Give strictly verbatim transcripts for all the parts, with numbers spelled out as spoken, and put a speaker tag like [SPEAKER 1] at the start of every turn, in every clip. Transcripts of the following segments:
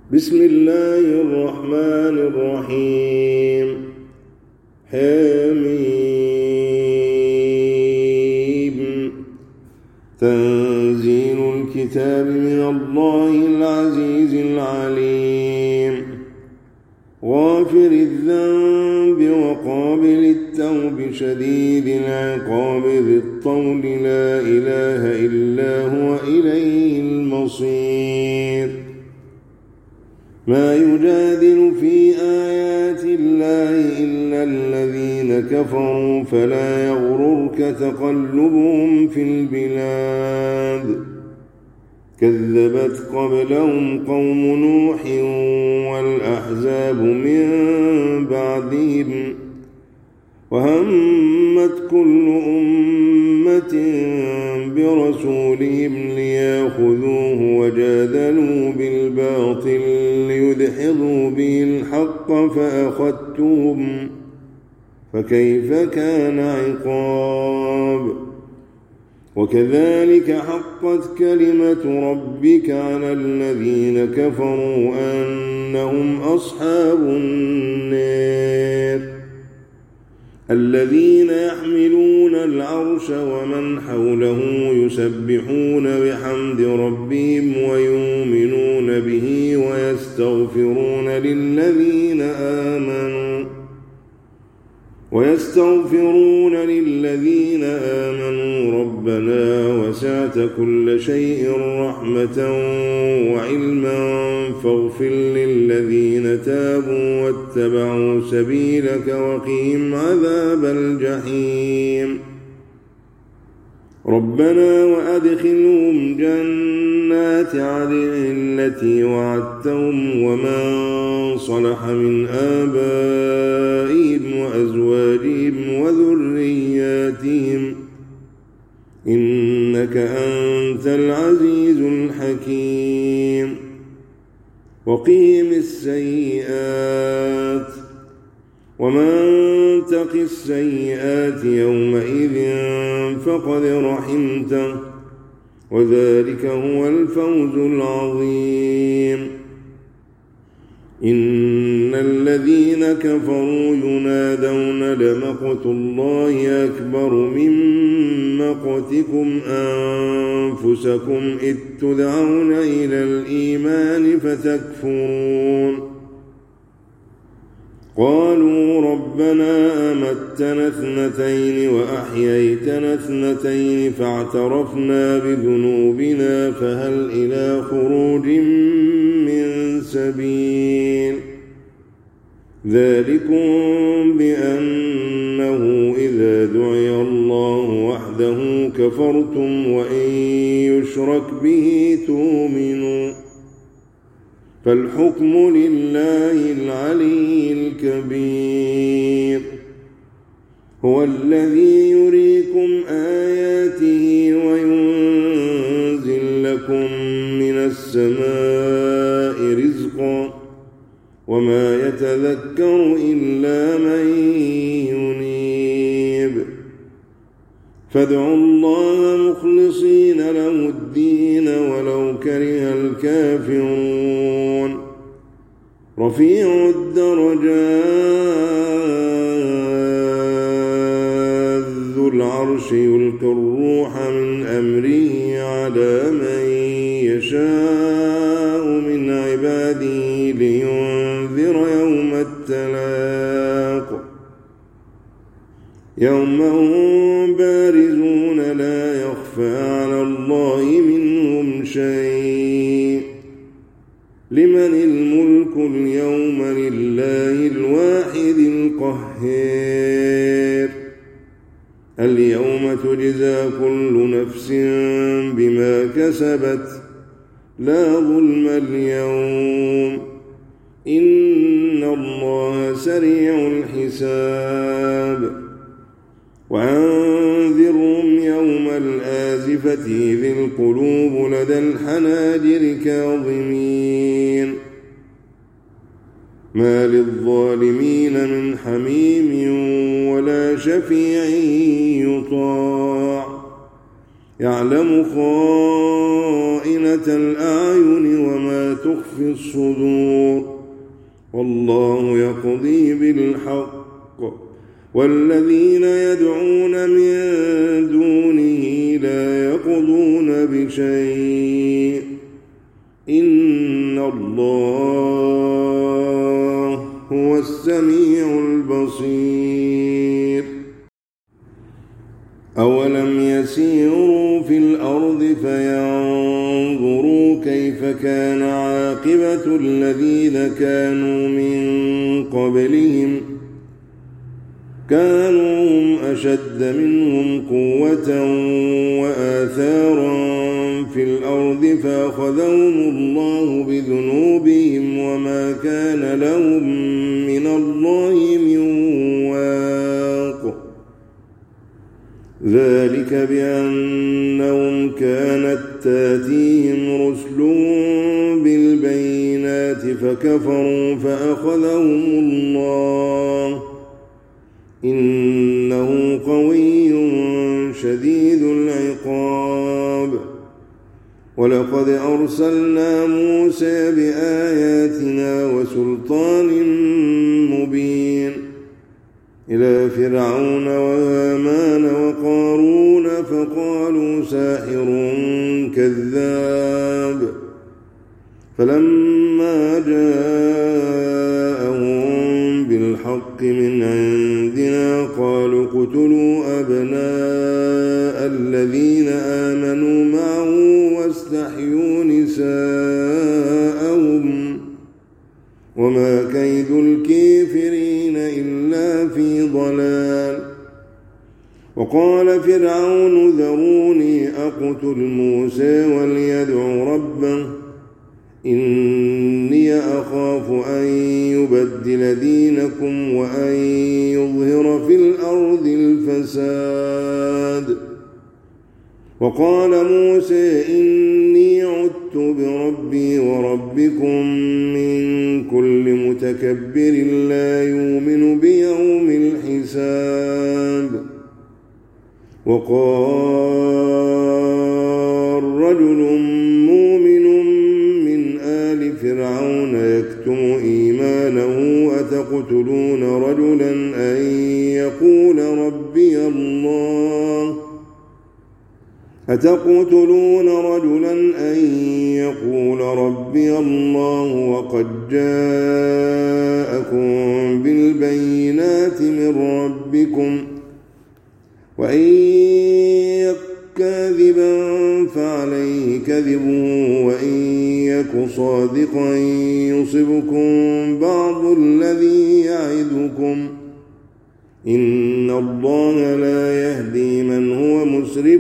[SPEAKER 1] بسم الله الرحمن الرحيم. حميم. تنزيل الكتاب من الله العزيز العليم. غافر الذنب وقابل التوب شديد العقاب ذي الطول لا إله إلا هو إليه المصير. ما يجادل في آيات الله إلا الذين كفروا فلا يغررك تقلبهم في البلاد. كذبت قبلهم قوم نوح والأحزاب من بعدهم وهمت كل أمة برسولهم ليأخذوه وجادلوا بالباطل ليدحضوا به الحق فأخذتهم فكيف كان عقاب. وكذلك حقت كلمة ربك على الذين كفروا أنهم أصحاب النار. الذين يحملون العرش ومن حوله يسبحون بحمد ربهم ويؤمنون به ويستغفرون للذين آمنوا ويستغفرون للذين آمنوا ربنا وسعت كل شيء رحمة وعلما فاغفر للذين تابوا واتبعوا سبيلك وقهم عذاب الجحيم. ربنا وأدخلهم جنات عدن التي وعدتهم ومن صلح من آبائهم وأزواجهم وذرياتهم إنك أنت العزيز الحكيم. وقهم السيئات ومن تق السيئات يومئذ فقد رحمته وذلك هو الفوز العظيم. إن الذين كفروا ينادون لمقت الله أكبر من مقتكم أنفسكم إذ تدعون إلى الإيمان فتكفرون. قالوا ربنا أمتنا اثنتين وأحييتنا اثنتين فاعترفنا بذنوبنا فهل إلى خروج من سبيل. ذلكم بأنه إذا دعي الله وحده كفرتم وإن يشرك به تؤمنون. فالحكم لله العلي الكبير. هو الذي يريكم آياته وينزل لكم من السماء رزقا وما يتذكر إلا من ينيب. فادعوا الله مخلصين له الدين ولو كره الكافرون. رفيع الدرجات ذو العرش يلقي الروح من أمره على من يشاء من عباده لينذر يوم التلاق. يوم هم بارزون لا يخفى على الله منهم شيء. لمن الملك اليوم لله الواحد القهار. اليوم تجزى كل نفس بما كسبت لا ظلم اليوم إن الله سريع الحساب. وأنذرهم يوم الآزفة إذ القلوب لدى الحناجر كاظمين ما للظالمين من حميم ولا شفيع يطاع يعلم خائنة الأعين وما تخفي الصدور والله يقضي بالحق والذين يدعون من دونه لا يقضون بشيء إن الله هو السميع البصير أولم يسيروا في الأرض فينظروا كيف كان عاقبة الذين كانوا من قبلهم كانوا هم أشد منهم قوة وآثارا في الأرض فأخذهم الله بذنوبهم وما كان لهم من الله من واق ذلك بأنهم كانت تاتيهم رسلهم بالبينات فكفروا فأخذهم الله إنه قوي شديد العقاب ولقد أرسلنا موسى بآياتنا وسلطان مبين إلى فرعون وهامان وقارون فقالوا ساحر كذاب فلما جاءهم بالحق من عندنا قالوا اقتلوا أبناء الذين آمنوا معه واستحيوا نساءهم وما كيد الكافرين إلا في ضلال وقال فرعون ذروني أقتل موسى وليدع ربه إني أخاف أن يبدل دينكم وأن يظهر في الأرض الفساد وقال موسى إني عدت بربي وربكم من كل متكبر لا يؤمن بيوم الحساب وقال رجل مؤمن من آل فرعون يكتم إيمانه أتقتلون رجلا أن يقول ربي الله أتقتلون رجلا أن يقول ربي الله وقد جاءكم بالبينات من ربكم وإن يك كاذبا فعليه كذبه وإن يك صادقا يصبكم بعض الذي يعدكم إن الله لا يهدي من هو مسرف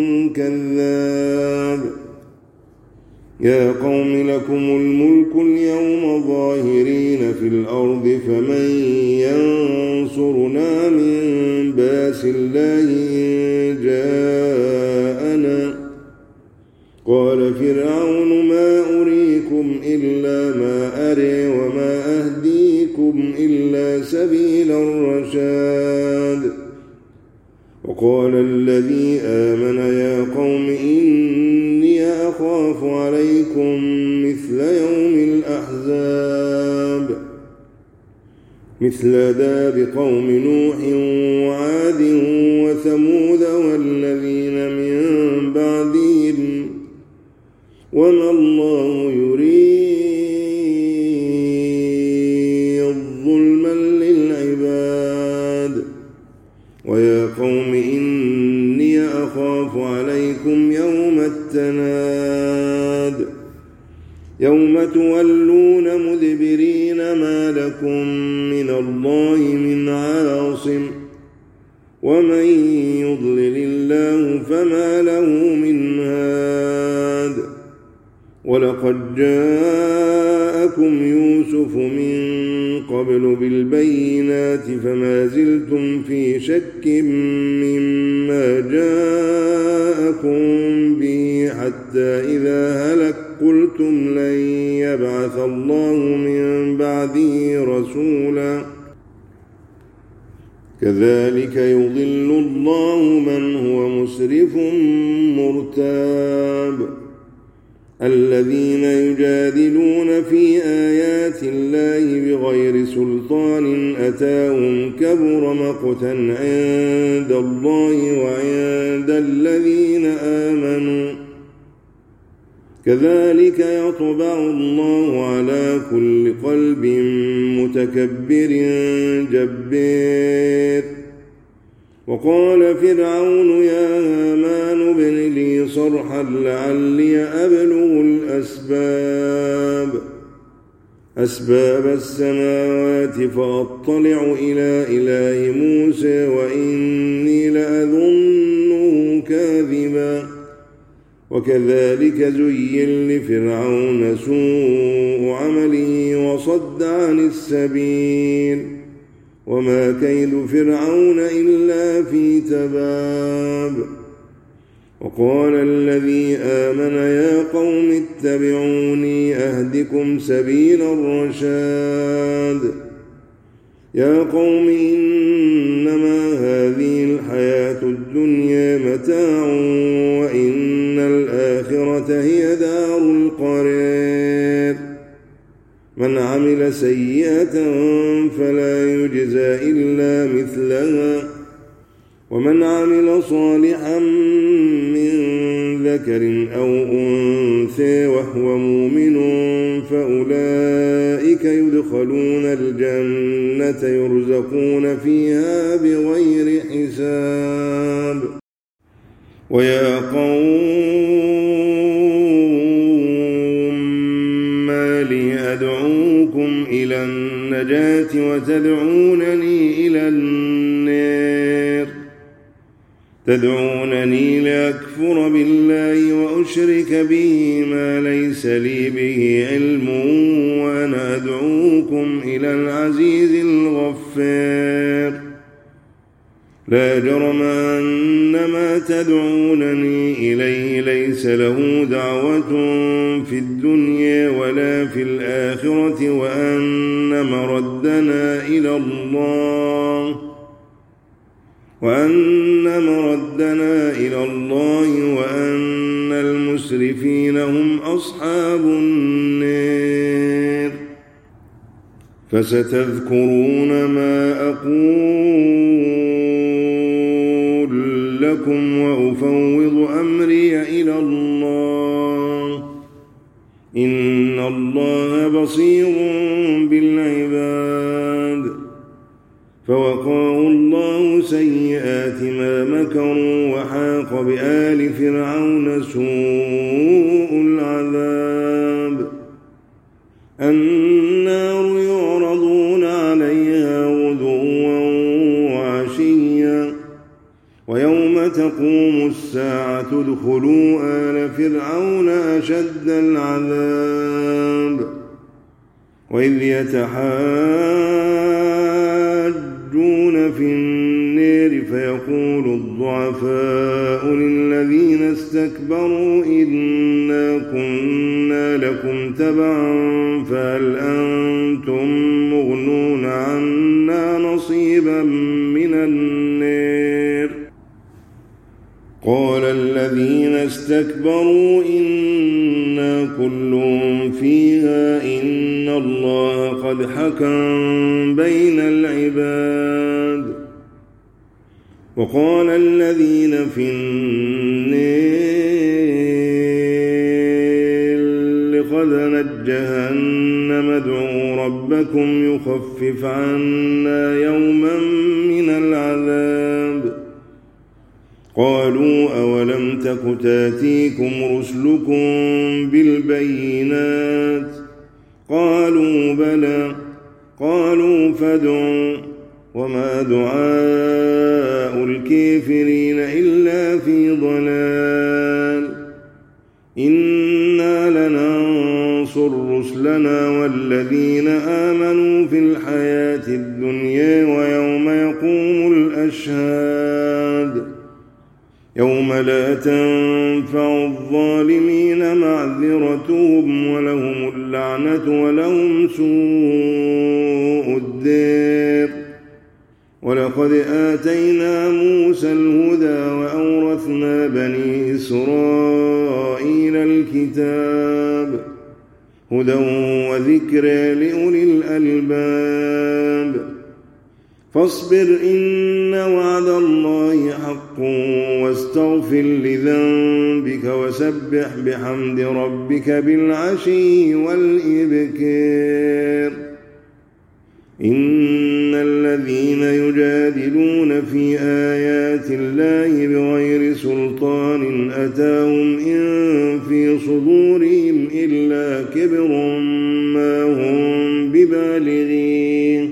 [SPEAKER 1] كذاب يا قوم لكم الملك اليوم ظاهرين في الأرض فمن ينصرنا من بأس الله إن جاءنا قال فرعون ما أريكم إلا ما أري وما أهديكم إلا سبيل الرشاد وقال الذي آمن يا قوم إني أخاف عليكم مثل يوم الأحزاب مثل داب قوم نوح وعاد وثمود والذين من بعدهم وما الله يريد ظلما للعباد ويا قوم إني أخاف عليكم يوم التناد يوم تولون مدبرين ما لكم من الله من عاصم ومن يضلل الله فما له من هاد ولقد جاءكم يوسف من قبل بالبينات فما زلتم في شك مما جاءكم به حتى إذا هلك قلتم لن يبعث الله من بعده رسولا كذلك يضل الله من هو مسرف مرتاب الذين يجادلون في آيات الله بغير سلطان أتاهم كبر مقتا عند الله وعند الذين آمنوا كذلك يطبع الله على كل قلب متكبر جبار وقال فرعون يا هامان ابن لي صرحا لعلي أبلغ الأسباب أسباب السماوات فأطلع إلى إله موسى وإني لأظنه كاذبا وكذلك زين لفرعون سوء عمله وصد عن السبيل وما كيد فرعون إلا في تباب وقال الذي آمن يا قوم اتبعوني أهدكم سبيل الرشاد يا قوم إنما هذه الحياة الدنيا متاع وإن الآخرة هي دار القرار من عمل سيئة فلا يجزى إلا مثلها ومن عمل صالحا من ذكر أو أنثى وهو مؤمن فأولئك يدخلون الجنة يرزقون فيها بغير حساب ويا قوم ما لي أدعوكم إلى النجاة وتدعونني إلى النار تدعونني لأكفر بالله وأشرك به ما ليس لي به علم وأنا أدعوكم إلى العزيز الغفار لا جرم أن ما تدعونني إليه ليس له دعوة في الدنيا ولا في الآخرة وأن مردنا إلى الله وأن مردنا إلى الله وأن المسرفين هم أصحاب النار فستذكرون ما أقول لكم وأفوض أمري إلى الله إن الله بصير بالعباد فوقاه الله سيئات ما مكروا وحاق بآل فرعون سوء العذاب النار يعرضون عليها غدوا وعشيا ويوم تقوم الساعة ادخلوا آل فرعون أشد العذاب وإذ يتحاجون في النار فيقول الضعفاء للذين استكبروا إنا كنا لكم تبعا فهل أنتم مغنون عنا نصيبا من النار قال الذين استكبروا إنا كل فيها إن الله قد حكم بين العباد وقال الذين في النار لخزنة جهنم ادعوا ربكم يخفف عنا يوما من العذاب قالوا أولم تك تاتيكم رسلكم بالبينات قالوا بلى قالوا فادعوا وما دعاء الكافرين إلا في ضلال إنا لننصر رسلنا والذين آمنوا في الحياة الدنيا ويوم يقوم الأشهاد يوم لا تنفع الظالمين معذرتهم ولهم اللعنة ولهم سوء الدار ولقد آتينا موسى الهدى وأورثنا بني إسرائيل الكتاب هدى وذكر لأولي الألباب فاصبر إن وعد الله حق واستغفر لذنبك وسبح بحمد ربك بالعشي والإبكار إن الذين يجادلون في آيات الله بغير سلطان أتاهم إن في صدورهم إلا كبر ما هم ببالغين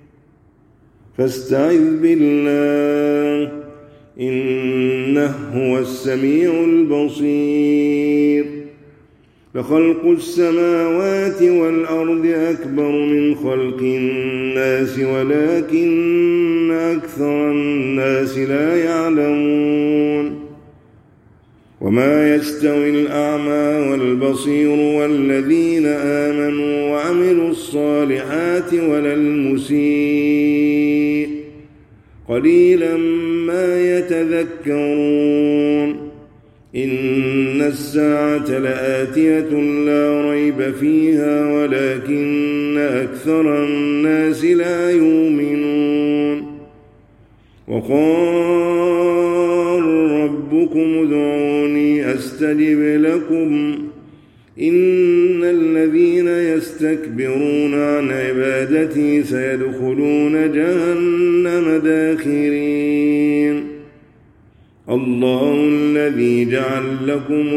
[SPEAKER 1] فاستعذ بالله إنه هو السميع البصير لخلق السماوات والأرض أكبر من خلق الناس ولكن أكثر الناس لا يعلمون وما يستوي الأعمى والبصير والذين آمنوا وعملوا الصالحات ولا المسيء قليلا ما يتذكرون إن الساعة لآتية لا ريب فيها ولكن أكثر الناس لا يؤمنون وقال ربكم ادعوني أستجب لكم إن الذين يستكبرون عن عبادتي سيدخلون جهنم داخرين الله الذي جعل لكم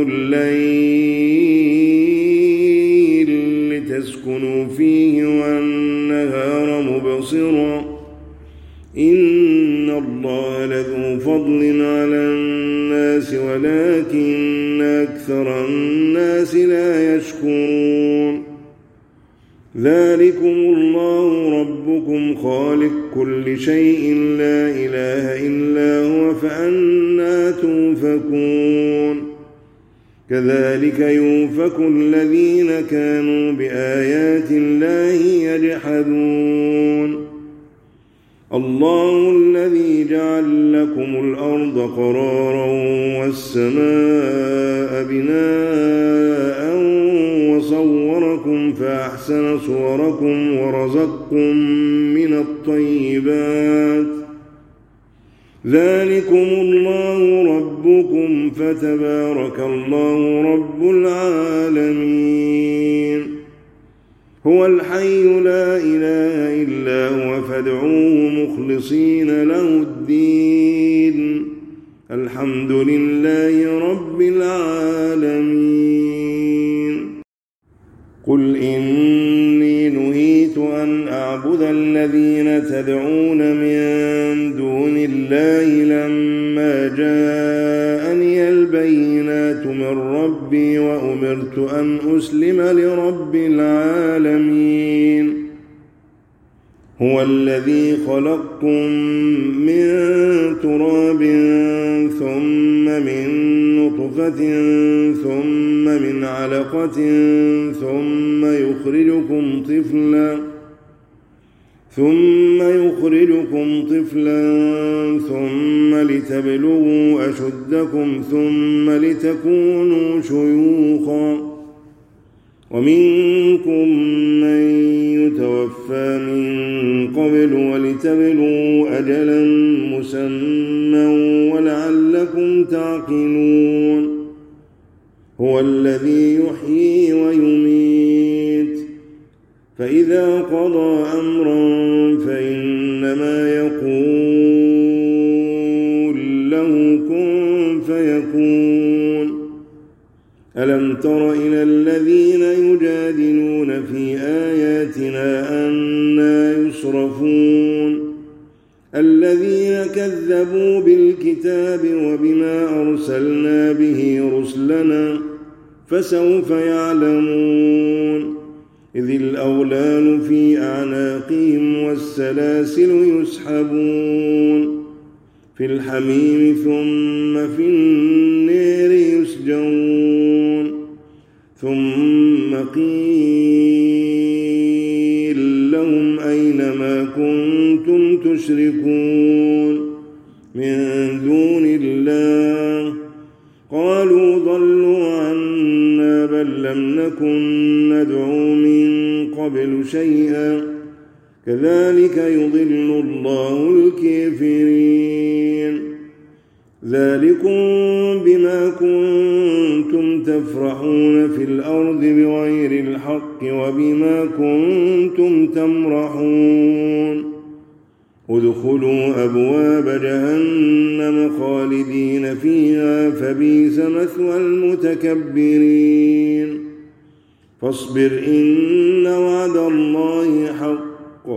[SPEAKER 1] الليل لتسكنوا فيه والنهار مبصرا إن الله لذو فضل على الناس ولكن أكثر الناس لا يشكرون ذلكم الله ربكم خالق كل شيء لا إله إلا هو فأنى توفكون كذلك يؤفك الذين كانوا بآيات الله يجحدون الله الذي جعل لكم الأرض قرارا والسماء بناء وصوركم فأحسن صوركم ورزقكم من الطيبات ذلكم الله ربكم فتبارك الله رب العالمين هو الحي لا إله إلا هو فادعوه مخلصين له الدين الحمد لله رب العالمين قل إني نهيت أن أعبد الذين تدعون من دون الله لما جاءني البينات من ربي وأمرت أن أسلم لرب العالمين هو الذي خلقكم من تراب ثم من نطفة ثم من علقة ثم يخرجكم طفلا ثم يخرجكم طفلا ثم لتبلغوا أشدكم ثم لتكونوا شيوخا ومنكم من يتوفى من قبل ولتبلغوا أجلا مسمى ولعلكم تعقلون هو الذي يحيي ويميت فإذا قضى أمرا فإنما يقول له كن فيكون ألم تر إلى الذين يجادلون في آياتنا أنى يصرفون الذين كذبوا بالكتاب وبما أرسلنا به رسلنا فسوف يعلمون إذ الأغلال في أعناقهم والسلاسل يسحبون في الحميم ثم في النار يسجون ثم قيل لهم أين ما كنتم كنتم تشركون من دون الله قالوا ضلوا عنا بل لم نكن ندعو من قبل شيئا كذلك يضل الله الكافرين ذلكم بما كنتم تفرحون في الأرض بغير الحق وبما كنتم تمرحون ادخلوا أبواب جهنم خالدين فيها فبئس مثوى المتكبرين فاصبر إن وعد الله حق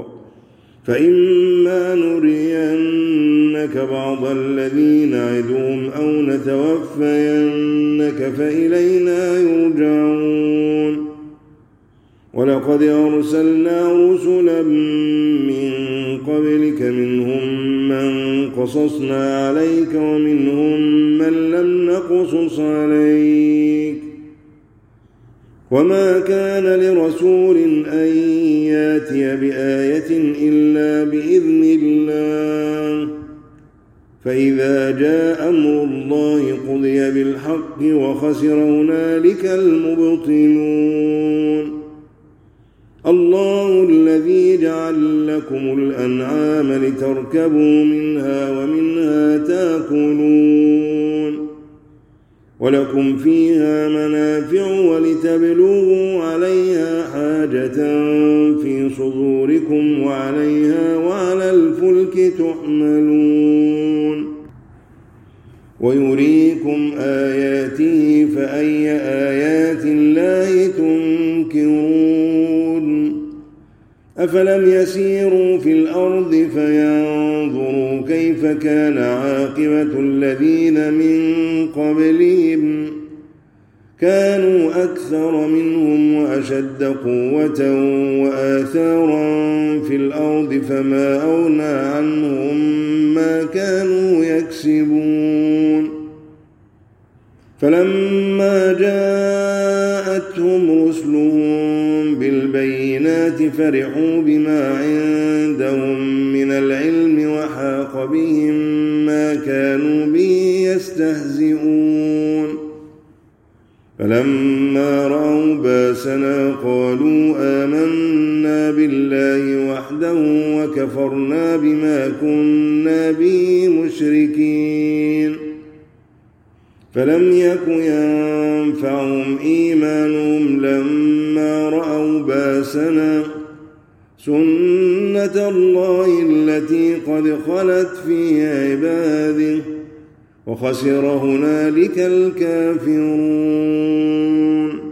[SPEAKER 1] فإما نرينك بعض الذي نعدهم أو نتوفينك فإلينا يرجعون ولقد أرسلنا رسلا من قبلك منهم من قصصنا عليك ومنهم من لم نقصص عليك وما كان لرسول أن ياتي بآية إلا بإذن الله فإذا جاء أمر الله قضي بالحق وخسر هنالك المبطلون الله الذي جعل لكم الأنعام لتركبوا منها ومنها تأكلون ولكم فيها منافع ولتبلغوا عليها حاجة في صدوركم وعليها وعلى الفلك تحملون ويريكم آياته فأي آيات الله تنكرون أفلم يسيروا في الأرض فينظروا كيف كان عاقبة الذين من قبلهم كانوا أكثر منهم وأشد قوة وآثارا في الأرض فما أغنى عنهم ما كانوا يكسبون فلما جاءتهم رسلهم بالبينات فرحوا بما عندهم من العلم وحاق بهم ما كانوا به يستهزئون فلما رأوا باسنا قالوا آمنا بالله وحده وكفرنا بما كنا به مشركين فلم يك ينفعهم إيمانهم لما رأوا باسنا سنة الله التي قد خلت في عباده وخسر هنالك الكافرون.